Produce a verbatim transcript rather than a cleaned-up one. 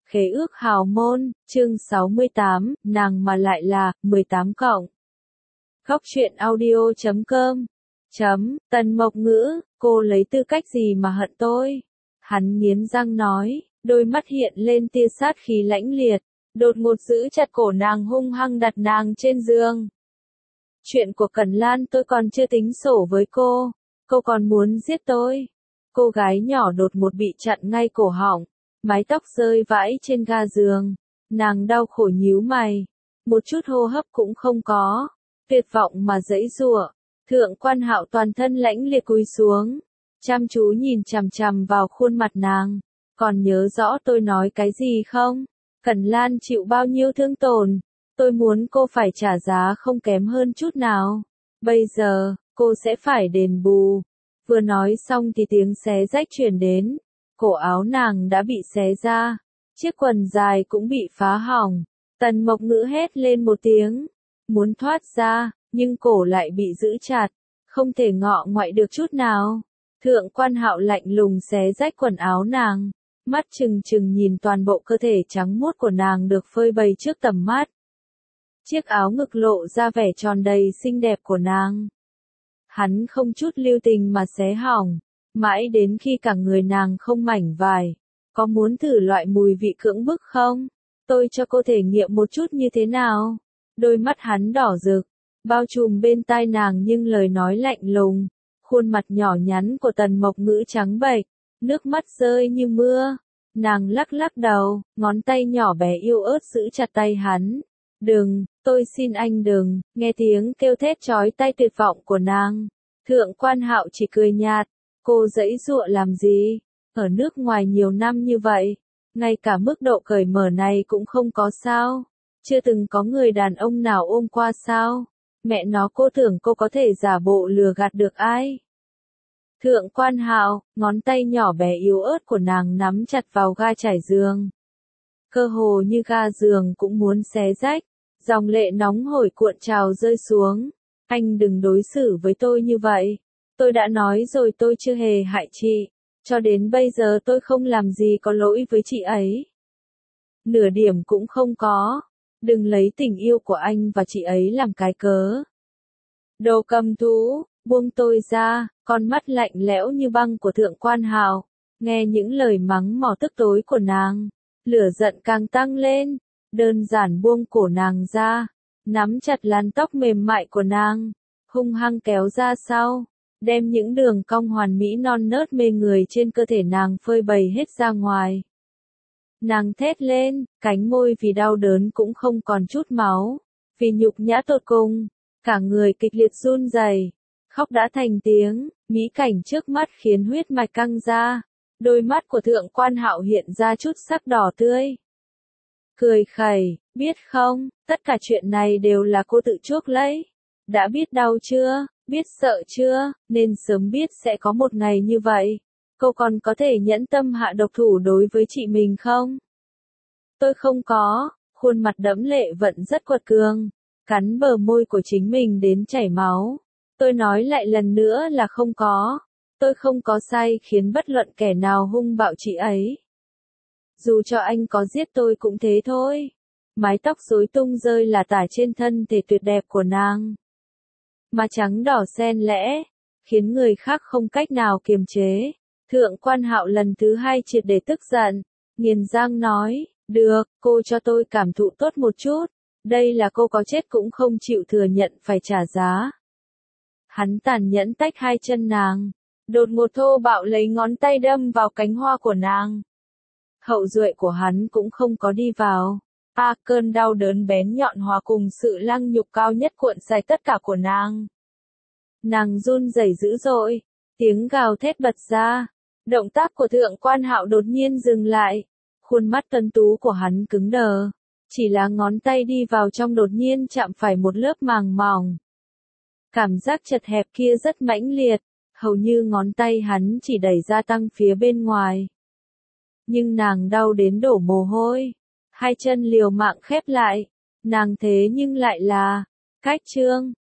Khế ước hào môn, chương sáu mươi tám, nàng mà lại là, mười tám cộng. Góc truyện audio chấm com. Chấm, Tần Mộc Ngữ, cô lấy tư cách gì mà hận tôi? Hắn nghiến răng nói, đôi mắt hiện lên tia sát khí lãnh liệt, đột ngột giữ chặt cổ nàng hung hăng đặt nàng trên giường. Chuyện của Cẩn Lan tôi còn chưa tính sổ với cô, cô còn muốn giết tôi. Cô gái nhỏ đột ngột bị chặn ngay cổ họng, mái tóc rơi vãi trên ga giường, nàng đau khổ nhíu mày, một chút hô hấp cũng không có, tuyệt vọng mà giãy giụa. Thượng Quan Hạo toàn thân lãnh liệt cúi xuống, chăm chú nhìn chằm chằm vào khuôn mặt nàng, còn nhớ rõ tôi nói cái gì không? Cẩn Lan chịu bao nhiêu thương tổn, tôi muốn cô phải trả giá không kém hơn chút nào. Bây giờ, cô sẽ phải đền bù. Vừa nói xong thì tiếng xé rách truyền đến, cổ áo nàng đã bị xé ra, chiếc quần dài cũng bị phá hỏng. Tần Mộc Ngữ hét lên một tiếng, muốn thoát ra, nhưng cổ lại bị giữ chặt, không thể ngọ ngoại được chút nào. Thượng Quan Hạo lạnh lùng xé rách quần áo nàng, mắt trừng trừng nhìn toàn bộ cơ thể trắng muốt của nàng được phơi bày trước tầm mắt. Chiếc áo ngực lộ ra vẻ tròn đầy xinh đẹp của nàng. Hắn không chút lưu tình mà xé hỏng, mãi đến khi cả người nàng không mảnh vải. Có muốn thử loại mùi vị cưỡng bức không? Tôi cho cô thể nghiệm một chút như thế nào? Đôi mắt hắn đỏ rực, bao trùm bên tai nàng nhưng lời nói lạnh lùng. Khuôn mặt nhỏ nhắn của Tần Mộc Ngữ trắng bệch, nước mắt rơi như mưa. Nàng lắc lắc đầu, ngón tay nhỏ bé yêu ớt giữ chặt tay hắn. Đừng, tôi xin anh đừng, nghe tiếng kêu thét chói tai tuyệt vọng của nàng. Thượng Quan Hạo chỉ cười nhạt, cô giãy giụa làm gì? Ở nước ngoài nhiều năm như vậy, ngay cả mức độ cởi mở này cũng không có sao? Chưa từng có người đàn ông nào ôm qua sao? Mẹ nó, cô tưởng cô có thể giả bộ lừa gạt được ai? Thượng Quan Hạo, ngón tay nhỏ bé yếu ớt của nàng nắm chặt vào ga trải giường. Cơ hồ như ga giường cũng muốn xé rách, dòng lệ nóng hổi cuộn trào rơi xuống. Anh đừng đối xử với tôi như vậy. Tôi đã nói rồi tôi chưa hề hại chị. Cho đến bây giờ tôi không làm gì có lỗi với chị ấy. Nửa điểm cũng không có. Đừng lấy tình yêu của anh và chị ấy làm cái cớ. Đồ cầm thú, buông tôi ra. Con mắt lạnh lẽo như băng của Thượng Quan Hạo, nghe những lời mắng mỏ tức tối của nàng, lửa giận càng tăng lên, đơn giản buông cổ nàng ra, nắm chặt làn tóc mềm mại của nàng, hung hăng kéo ra sau, đem những đường cong hoàn mỹ non nớt mê người trên cơ thể nàng phơi bày hết ra ngoài. Nàng thét lên, cánh môi vì đau đớn cũng không còn chút máu, vì nhục nhã tột cùng, cả người kịch liệt run rẩy, khóc đã thành tiếng. Mỹ cảnh trước mắt khiến huyết mạch căng ra, đôi mắt của Thượng Quan Hạo hiện ra chút sắc đỏ tươi. Cười khẩy, biết không, tất cả chuyện này đều là cô tự chuốc lấy. Đã biết đau chưa, biết sợ chưa, nên sớm biết sẽ có một ngày như vậy. Cô còn có thể nhẫn tâm hạ độc thủ đối với chị mình không? Tôi không có, khuôn mặt đẫm lệ vẫn rất quật cường, cắn bờ môi của chính mình đến chảy máu. Tôi nói lại lần nữa là không có. Tôi không có sai khiến bất luận kẻ nào hung bạo chị ấy. Dù cho anh có giết tôi cũng thế thôi. Mái tóc rối tung rơi là tả trên thân thể tuyệt đẹp của nàng. Mà trắng đỏ xen lẽ, khiến người khác không cách nào kiềm chế. Thượng Quan Hạo lần thứ hai triệt để tức giận, nghiền răng nói, được, cô cho tôi cảm thụ tốt một chút. Đây là cô có chết cũng không chịu thừa nhận phải trả giá. Hắn tàn nhẫn tách hai chân nàng, đột ngột thô bạo lấy ngón tay đâm vào cánh hoa của nàng. Hậu duệ của hắn cũng không có đi vào. A à, cơn đau đớn bén nhọn hòa cùng sự lăng nhục cao nhất cuộn sạch tất cả của nàng. Nàng run rẩy dữ dội, tiếng gào thét bật ra. Động tác của Thượng Quan Hạo đột nhiên dừng lại. Khuôn mắt tuấn tú của hắn cứng đờ. Chỉ là ngón tay đi vào trong đột nhiên chạm phải một lớp màng mỏng. Cảm giác chật hẹp kia rất mãnh liệt, hầu như ngón tay hắn chỉ đẩy ra tăng phía bên ngoài. Nhưng nàng đau đến đổ mồ hôi, hai chân liều mạng khép lại, nàng thế nhưng lại là, cách trương,